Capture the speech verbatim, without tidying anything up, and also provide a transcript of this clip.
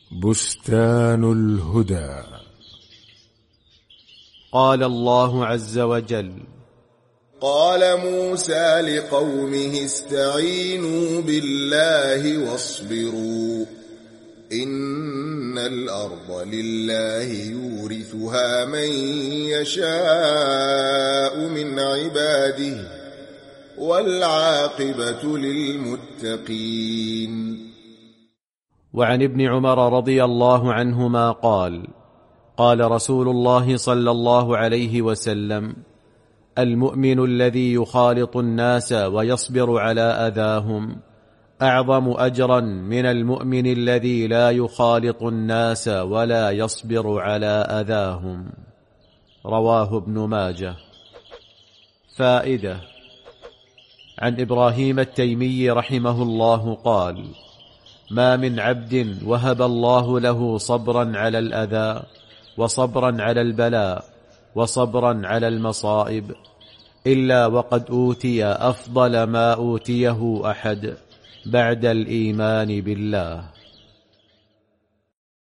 بستان الهدى. قال الله عز وجل: قال موسى لقومه استعينوا بالله واصبروا إن الأرض لله يورثها من يشاء من عباده والعاقبة للمتقين. وعن ابن عمر رضي الله عنهما قال: قال رسول الله صلى الله عليه وسلم: المؤمن الذي يخالط الناس ويصبر على أذاهم أعظم أجرا من المؤمن الذي لا يخالط الناس ولا يصبر على أذاهم. رواه ابن ماجه. فائدة: عن إبراهيم التيمي رحمه الله قال: ما من عبد وهب الله له صبرا على الأذى وصبرا على البلاء وصبرا على المصائب إلا وقد أوتي أفضل ما أوتيه أحد بعد الإيمان بالله.